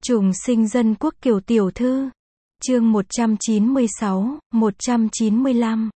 Trùng sinh dân quốc Kiều tiểu thư. Chương 196, 195.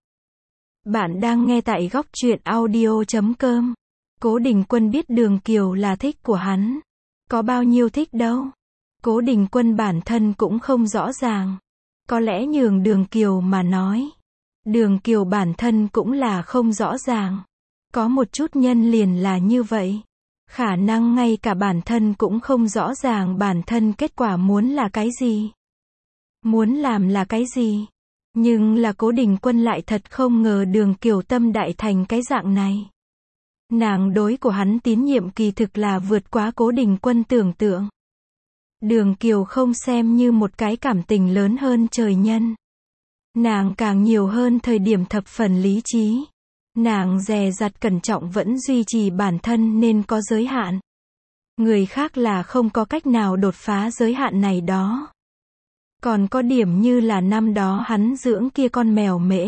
Bạn đang nghe tại góc truyện audio.com. Cố Đình Quân biết Đường Kiều là thích của hắn. Có bao nhiêu thích đâu. Cố Đình Quân bản thân cũng không rõ ràng. Có lẽ nhường Đường Kiều mà nói. Đường Kiều bản thân cũng là không rõ ràng. Có một chút nhân liền là như vậy. Khả năng ngay cả bản thân cũng không rõ ràng bản thân kết quả muốn là cái gì. Muốn làm là cái gì. Nhưng là Cố Đình Quân lại thật không ngờ Đường Kiều tâm đại thành cái dạng này. Nàng đối của hắn tín nhiệm kỳ thực là vượt quá Cố Đình Quân tưởng tượng. Đường Kiều không xem như một cái cảm tình lớn hơn trời nhân. Nàng càng nhiều hơn thời điểm thập phần lý trí. Nàng dè dặt cẩn trọng vẫn duy trì bản thân nên có giới hạn. Người khác là không có cách nào đột phá giới hạn này đó. Còn có điểm như là năm đó hắn dưỡng kia con mèo mễ.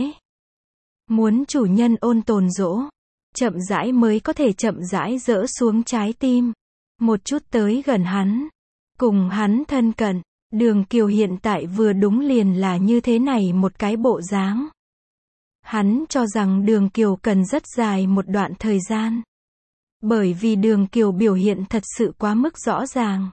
Muốn chủ nhân ôn tồn dỗ. Chậm rãi mới có thể chậm rãi dỡ xuống trái tim. Một chút tới gần hắn. Cùng hắn thân cận. Đường Kiều hiện tại vừa đúng liền là như thế này một cái bộ dáng. Hắn cho rằng Đường Kiều cần rất dài một đoạn thời gian. Bởi vì Đường Kiều biểu hiện thật sự quá mức rõ ràng.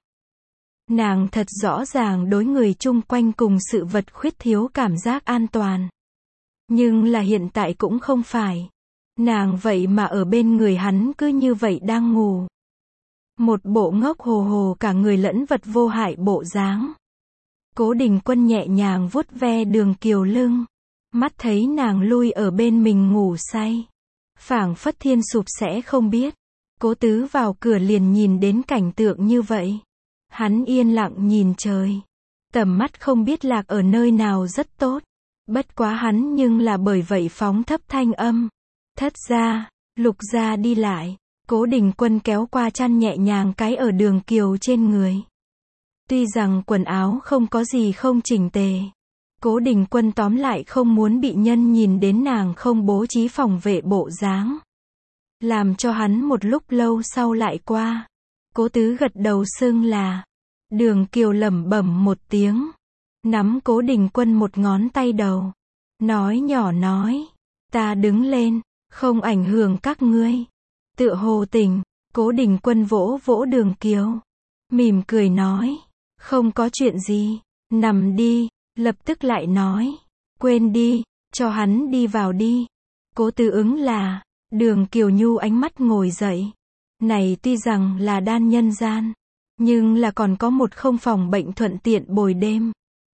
Nàng thật rõ ràng đối người chung quanh cùng sự vật khuyết thiếu cảm giác an toàn. Nhưng là hiện tại cũng không phải. Nàng vậy mà ở bên người hắn cứ như vậy đang ngủ. Một bộ ngốc hồ hồ cả người lẫn vật vô hại bộ dáng. Cố Đình Quân nhẹ nhàng vuốt ve Đường Kiều lưng. Mắt thấy nàng lui ở bên mình ngủ say. Phảng phất thiên sụp sẽ không biết. Cố Tứ vào cửa liền nhìn đến cảnh tượng như vậy. Hắn yên lặng nhìn trời. Tầm mắt không biết lạc ở nơi nào rất tốt. Bất quá hắn nhưng là bởi vậy phóng thấp thanh âm. Thất gia, Lục gia đi lại. Cố Đình Quân kéo qua chăn nhẹ nhàng cái ở Đường Kiều trên người. Tuy rằng quần áo không có gì không chỉnh tề. Cố Đình Quân tóm lại không muốn bị nhân nhìn đến nàng không bố trí phòng vệ bộ dáng. Làm cho hắn một lúc lâu sau lại qua. Cố Tứ gật đầu xưng là. Đường Kiều lẩm bẩm một tiếng. Nắm Cố Đình Quân một ngón tay đầu. Nói nhỏ nói. Ta đứng lên. Không ảnh hưởng các ngươi. Tựa hồ tỉnh. Cố Đình Quân vỗ vỗ Đường Kiều. Mỉm cười nói. Không có chuyện gì. Nằm đi. Lập tức lại nói. Quên đi. Cho hắn đi vào đi. Cố Tứ ứng là. Đường Kiều nhu ánh mắt ngồi dậy. Này tuy rằng là đan nhân gian. Nhưng là còn có một không phòng bệnh thuận tiện bồi đêm.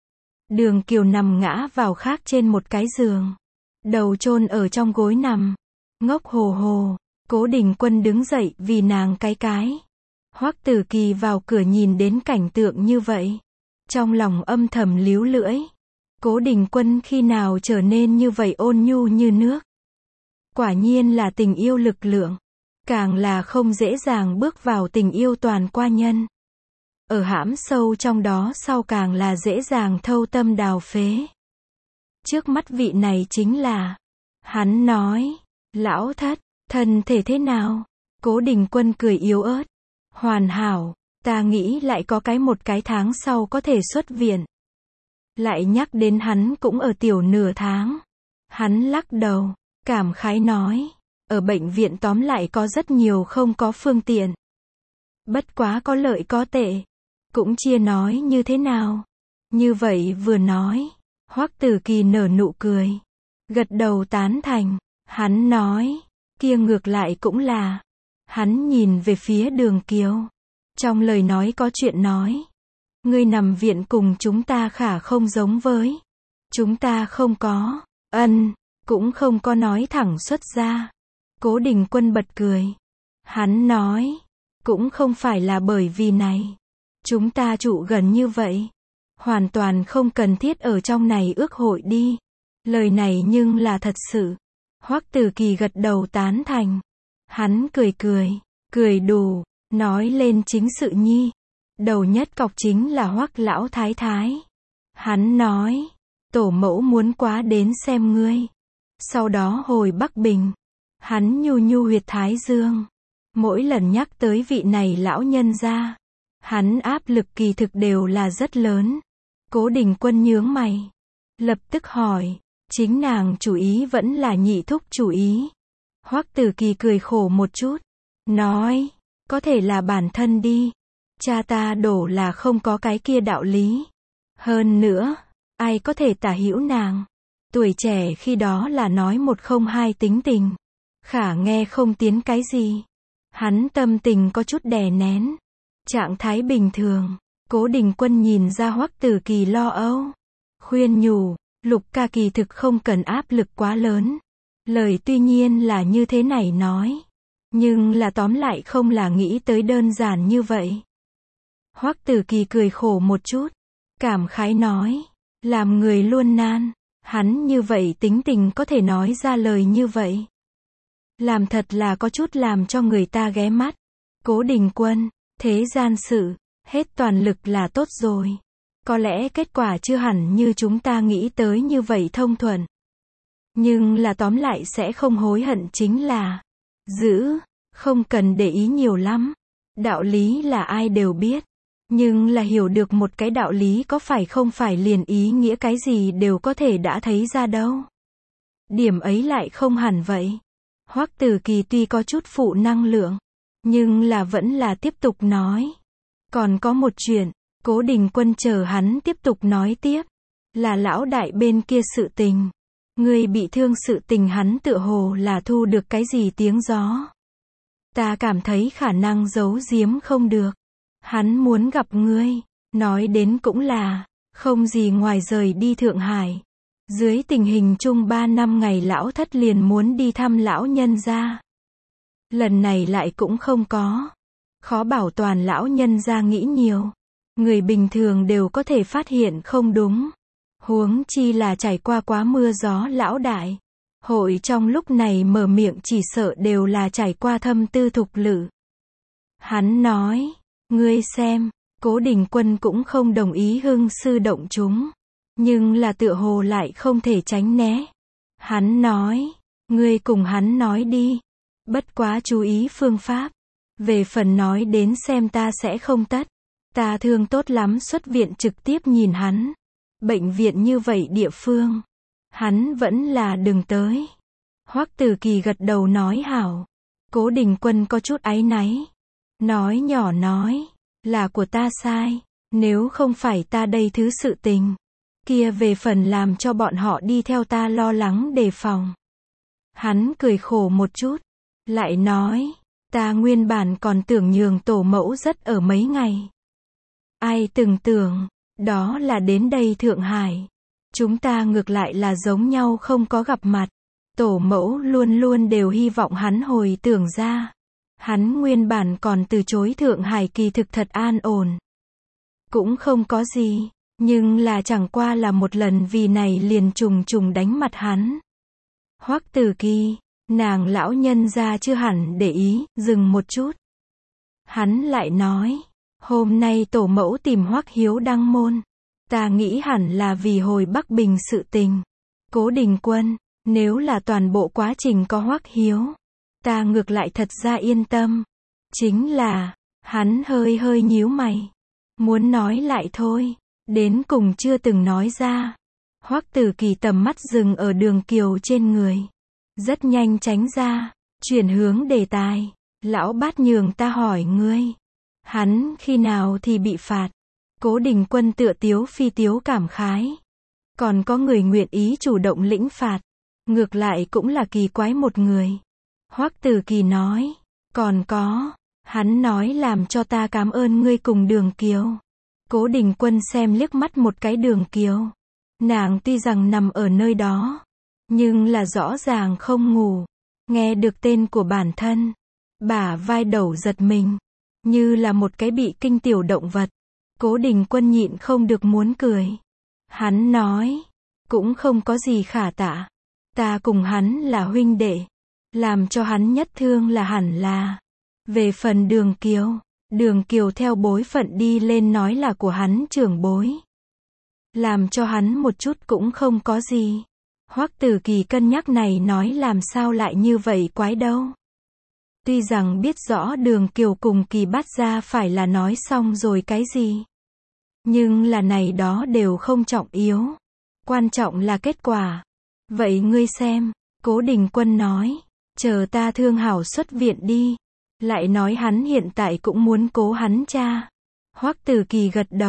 Đường Kiều nằm ngã vào khác trên một cái giường. Đầu chôn ở trong gối nằm. Ngốc hồ hồ. Cố Đình Quân đứng dậy vì nàng cái. Hoắc Tử Kỳ vào cửa nhìn đến cảnh tượng như vậy. Trong lòng âm thầm líu lưỡi. Cố Đình Quân khi nào trở nên như vậy ôn nhu như nước. Quả nhiên là tình yêu lực lượng. Càng là không dễ dàng bước vào tình yêu toàn qua nhân. Ở hãm sâu trong đó sau càng là dễ dàng thâu tâm đào phế. Trước mắt vị này chính là. Hắn nói. Lão thất, thân thể thế nào? Cố Đình Quân cười yếu ớt. Hoàn hảo. Ta nghĩ lại có một cái tháng sau có thể xuất viện. Lại nhắc đến hắn cũng ở tiểu nửa tháng. Hắn lắc đầu. Cảm khái nói. Ở bệnh viện tóm lại có rất nhiều không có phương tiện. Bất quá có lợi có tệ. Cũng chia nói như thế nào. Như vậy vừa nói. Hoắc Tử Kỳ nở nụ cười. Gật đầu tán thành. Hắn nói. Kia ngược lại cũng là. Hắn nhìn về phía Đường Kiều. Trong lời nói có chuyện nói. Ngươi nằm viện cùng chúng ta khả không giống với. Chúng ta không có. Cũng không có nói thẳng xuất ra. Cố Đình Quân bật cười. Hắn nói. Cũng không phải là bởi vì này. Chúng ta trụ gần như vậy. Hoàn toàn không cần thiết ở trong này ước hội đi. Lời này nhưng là thật sự. Hoắc Tử Kỳ gật đầu tán thành. Hắn cười đủ. Nói lên chính sự nhi. Đầu nhất cọc chính là Hoắc lão thái thái. Hắn nói. Tổ mẫu muốn quá đến xem ngươi. Sau đó hồi Bắc Bình. Hắn nhu huyệt thái dương. Mỗi lần nhắc tới vị này lão nhân gia. Hắn áp lực kỳ thực đều là rất lớn. Cố Đình Quân nhướng mày. Lập tức hỏi, chính nàng chủ ý vẫn là nhị thúc chủ ý. Hoắc Tử Kỳ cười khổ một chút. Nói, có thể là bản thân đi. Cha ta đổ là không có cái kia đạo lý. Hơn nữa, ai có thể tả hữu nàng. Tuổi trẻ khi đó là nói một không hai tính tình. Khả nghe không tiến cái gì. Hắn tâm tình có chút đè nén. Trạng thái bình thường. Cố Đình Quân nhìn ra Hoắc Tử Kỳ lo âu. Khuyên nhủ, Lục ca kỳ thực không cần áp lực quá lớn. Lời tuy nhiên là như thế này nói. Nhưng là tóm lại không là nghĩ tới đơn giản như vậy. Hoắc Tử Kỳ cười khổ một chút. Cảm khái nói. Làm người luôn nan. Hắn như vậy tính tình có thể nói ra lời như vậy. Làm thật là có chút làm cho người ta ghé mắt. Cố Đình Quân, thế gian sự, hết toàn lực là tốt rồi. Có lẽ kết quả chưa hẳn như chúng ta nghĩ tới như vậy thông thuận. Nhưng là tóm lại sẽ không hối hận chính là giữ, không cần để ý nhiều lắm. Đạo lý là ai đều biết. Nhưng là hiểu được một cái đạo lý có phải không phải liền ý nghĩa cái gì đều có thể đã thấy ra đâu. Điểm ấy lại không hẳn vậy. Hoắc Tử Kỳ tuy có chút phụ năng lượng, nhưng là vẫn là tiếp tục nói. Còn có một chuyện, Cố Đình Quân chờ hắn tiếp tục nói tiếp. Là lão đại bên kia sự tình. Ngươi bị thương sự tình hắn tựa hồ là thu được cái gì tiếng gió. Ta cảm thấy khả năng giấu giếm không được. Hắn muốn gặp ngươi. Nói đến cũng là, không gì ngoài rời đi Thượng Hải. Dưới tình hình chung 3 năm ngày lão thất liền muốn đi thăm lão nhân gia. Lần này lại cũng không có. Khó bảo toàn lão nhân gia nghĩ nhiều. Người bình thường đều có thể phát hiện không đúng. Huống chi là trải qua quá mưa gió lão đại. Hội trong lúc này mở miệng chỉ sợ đều là trải qua thâm tư thục lự. Hắn nói, ngươi xem, Cố Đình Quân cũng không đồng ý hưng sư động chúng. Nhưng là tựa hồ lại không thể tránh né. Hắn nói, ngươi cùng hắn nói đi. Bất quá chú ý phương pháp. Về phần nói đến xem ta sẽ không tất. Ta thương tốt lắm xuất viện trực tiếp nhìn hắn. Bệnh viện như vậy địa phương. Hắn vẫn là đừng tới. Hoắc Tử Kỳ gật đầu nói hảo. Cố Đình Quân có chút áy náy. Nói nhỏ nói, là của ta sai. Nếu không phải ta đây thứ sự tình. Kia về phần làm cho bọn họ đi theo ta lo lắng đề phòng. Hắn cười khổ một chút. Lại nói, ta nguyên bản còn tưởng nhường tổ mẫu rất ở mấy ngày. Ai từng tưởng, đó là đến đây Thượng Hải. Chúng ta ngược lại là giống nhau không có gặp mặt. Tổ mẫu luôn luôn đều hy vọng hắn hồi tưởng ra. Hắn nguyên bản còn từ chối Thượng Hải kỳ thực thật an ổn. Cũng không có gì, nhưng là chẳng qua là một lần vì này liền trùng trùng đánh mặt hắn. Hoắc Tử Kỳ, nàng lão nhân gia chưa hẳn để ý, dừng một chút. Hắn lại nói, hôm nay tổ mẫu tìm Hoắc Hiếu đăng môn. Ta nghĩ hẳn là vì hồi Bắc Bình sự tình. Cố Đình Quân, nếu là toàn bộ quá trình có Hoắc Hiếu, ta ngược lại thật ra yên tâm. Chính là, hắn hơi hơi nhíu mày. Muốn nói lại thôi, đến cùng chưa từng nói ra. Hoắc Tử Kỳ tầm mắt dừng ở Đường Kiều trên người. Rất nhanh tránh ra, chuyển hướng đề tài. Lão bát nhường ta hỏi ngươi. Hắn khi nào thì bị phạt? Cố Đình Quân tựa tiếu phi tiếu cảm khái. Còn có người nguyện ý chủ động lĩnh phạt. Ngược lại cũng là kỳ quái một người. Hoắc Tử Kỳ nói. Còn có. Hắn nói làm cho ta cảm ơn ngươi cùng Đường Kiều. Cố Đình Quân xem liếc mắt một cái Đường Kiều. Nàng tuy rằng nằm ở nơi đó. Nhưng là rõ ràng không ngủ. Nghe được tên của bản thân. Bả vai đầu giật mình. Như là một cái bị kinh tiểu động vật. Cố Đình Quân nhịn không được muốn cười. Hắn nói. Cũng không có gì khả tạ. Ta cùng hắn là huynh đệ. Làm cho hắn nhất thương là hẳn là. Về phần Đường Kiều. Đường Kiều theo bối phận đi lên nói là của hắn trưởng bối. Làm cho hắn một chút cũng không có gì. Hoắc Tử Kỳ cân nhắc này nói làm sao lại như vậy quái đâu. Tuy rằng biết rõ Đường Kiều cùng Kỳ Bát Gia phải là nói xong rồi cái gì. Nhưng là này đó đều không trọng yếu. Quan trọng là kết quả. Vậy ngươi xem, Cố Đình Quân nói, chờ ta thương hảo xuất viện đi. Lại nói hắn hiện tại cũng muốn cố hắn cha. Hoắc Tử Kỳ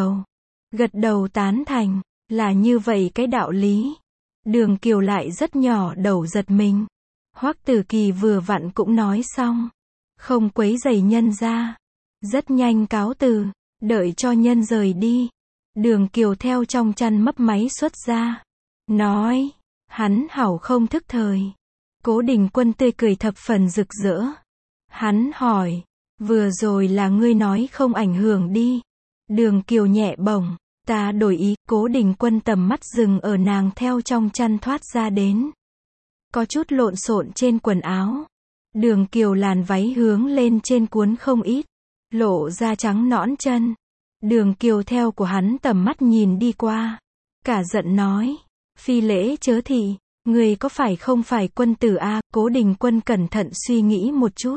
gật đầu tán thành, là như vậy cái đạo lý. Đường Kiều lại rất nhỏ đầu giật mình. Hoắc Tử Kỳ vừa vặn cũng nói xong, không quấy rầy nhân ra, rất nhanh cáo từ, đợi cho nhân rời đi. Đường Kiều theo trong chăn mấp máy xuất ra, nói, hắn hảo không thức thời. Cố Đình Quân tươi cười thập phần rực rỡ. Hắn hỏi, vừa rồi là ngươi nói không ảnh hưởng đi. Đường Kiều nhẹ bổng, ta đổi ý. Cố Đình Quân tầm mắt dừng ở nàng theo trong chăn thoát ra đến, có chút lộn xộn trên quần áo. Đường Kiều làn váy hướng lên trên cuốn không ít, lộ ra trắng nõn chân. Đường Kiều theo của hắn tầm mắt nhìn đi qua, cả giận nói, phi lễ chớ thị, người có phải không phải quân tử a? Cố Đình Quân cẩn thận suy nghĩ một chút.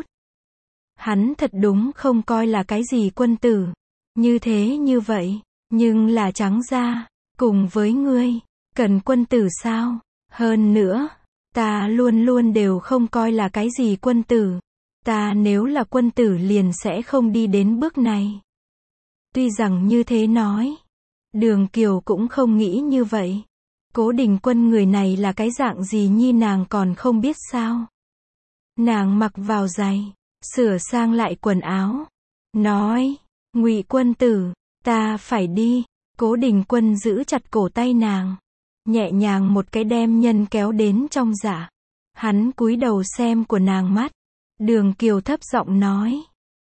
Hắn thật đúng không coi là cái gì quân tử. Như thế như vậy, nhưng là trắng ra, cùng với ngươi, cần quân tử sao? Hơn nữa, ta luôn luôn đều không coi là cái gì quân tử. Ta nếu là quân tử liền sẽ không đi đến bước này. Tuy rằng như thế nói, Đường Kiều cũng không nghĩ như vậy. Cố Đình Quân người này là cái dạng gì nhi nàng còn không biết sao. Nàng mặc vào giày, sửa sang lại quần áo, nói, Ngụy quân tử, ta phải đi. Cố Đình Quân giữ chặt cổ tay nàng, nhẹ nhàng một cái đem nhân kéo đến trong dạ. Hắn cúi đầu xem của nàng mắt. Đường Kiều thấp giọng nói,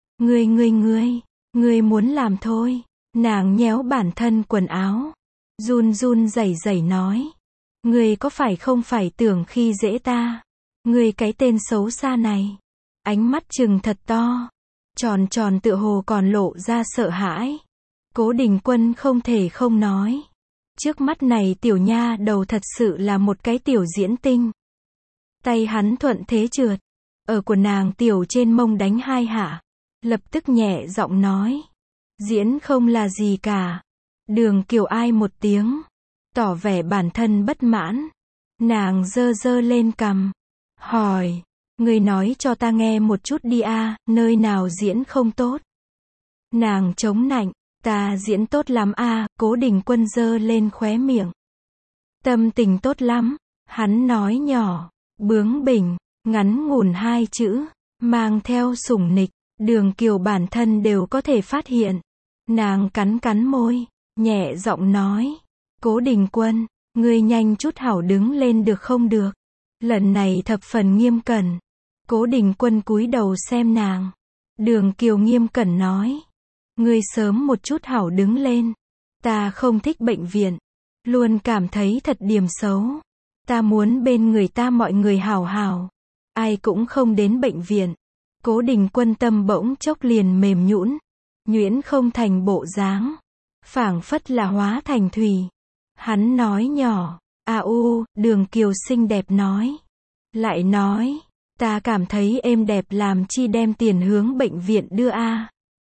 ngươi muốn làm thôi. Nàng nhéo bản thân quần áo, run run rẩy rẩy nói, ngươi có phải không phải tưởng khi dễ ta? Ngươi cái tên xấu xa này. Ánh mắt trừng thật to, tròn tròn tựa hồ còn lộ ra sợ hãi. Cố Đình Quân không thể không nói, trước mắt này tiểu nha đầu thật sự là một cái tiểu diễn tinh. Tay hắn thuận thế trượt, ở của nàng tiểu trên mông đánh hai hạ, lập tức nhẹ giọng nói, diễn không là gì cả. Đường Kiều ai một tiếng, tỏ vẻ bản thân bất mãn. Nàng giơ giơ lên cằm, hỏi, ngươi nói cho ta nghe một chút đi a, nơi nào diễn không tốt? Nàng chống nạnh, ta diễn tốt lắm a. Cố Đình Quân giơ lên khóe miệng, tâm tình tốt lắm. Hắn nói nhỏ, bướng bỉnh, ngắn ngủn hai chữ, mang theo sủng nịch. Đường Kiều bản thân đều có thể phát hiện. Nàng cắn cắn môi, nhẹ giọng nói, Cố Đình Quân, ngươi nhanh chút hảo đứng lên được không được? Lần này thập phần nghiêm cẩn. Cố Đình Quân cúi đầu xem nàng. Đường Kiều nghiêm cẩn nói, ngươi sớm một chút hảo đứng lên. Ta không thích bệnh viện, luôn cảm thấy thật điểm xấu. Ta muốn bên người ta mọi người hảo hảo, ai cũng không đến bệnh viện. Cố Đình Quân tâm bỗng chốc liền mềm nhũn, nhuyễn không thành bộ dáng, phảng phất là hóa thành thủy. Hắn nói nhỏ, Đường Kiều xinh đẹp nói. Lại nói, ta cảm thấy êm đẹp làm chi đem tiền hướng bệnh viện đưa a.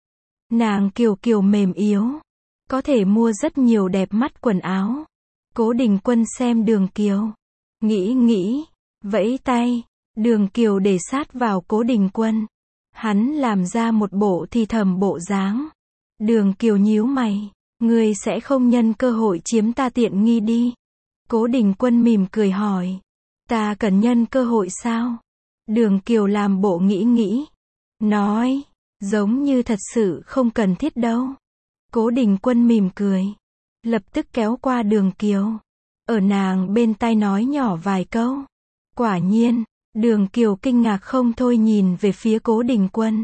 Nàng kiều kiều mềm yếu, có thể mua rất nhiều đẹp mắt quần áo. Cố Đình Quân xem Đường Kiều, nghĩ, vẫy tay. Đường Kiều để sát vào Cố Đình Quân. Hắn làm ra một bộ thì thầm bộ dáng. Đường Kiều nhíu mày, ngươi sẽ không nhân cơ hội chiếm ta tiện nghi đi? Cố Đình Quân mỉm cười hỏi, ta cần nhân cơ hội sao? Đường Kiều làm bộ nghĩ, nói, giống như thật sự không cần thiết đâu. Cố Đình Quân mỉm cười, lập tức kéo qua Đường Kiều, ở nàng bên tai nói nhỏ vài câu. Quả nhiên, Đường Kiều kinh ngạc không thôi nhìn về phía Cố Đình Quân.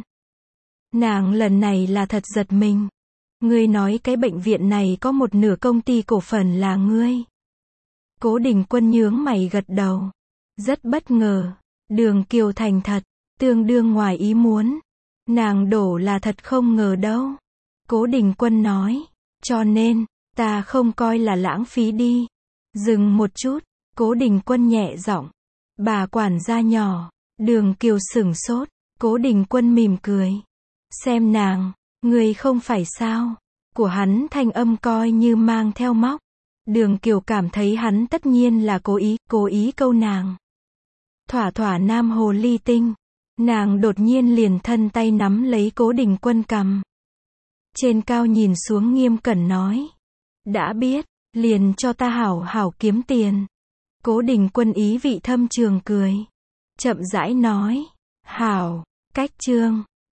Nàng lần này là thật giật mình. Ngươi nói cái bệnh viện này có một nửa công ty cổ phần là ngươi? Cố Đình Quân nhướng mày gật đầu. Rất bất ngờ. Đường Kiều thành thật, tương đương ngoài ý muốn. Nàng đổ là thật không ngờ đâu. Cố Đình Quân nói, cho nên, ta không coi là lãng phí đi. Dừng một chút, Cố Đình Quân nhẹ giọng, bà quản gia nhỏ. Đường Kiều sửng sốt, Cố Đình Quân mỉm cười. Xem nàng, người không phải sao? Của hắn thanh âm coi như mang theo móc. Đường Kiều cảm thấy hắn tất nhiên là cố ý câu nàng. Thỏa thỏa nam hồ ly tinh. Nàng đột nhiên liền thân tay nắm lấy Cố Đình Quân cằm. Trên cao nhìn xuống nghiêm cẩn nói. Đã biết, liền cho ta hảo hảo kiếm tiền. Cố Đình Quân ý vị thâm trường cười. Chậm rãi nói. Hảo, cách chương.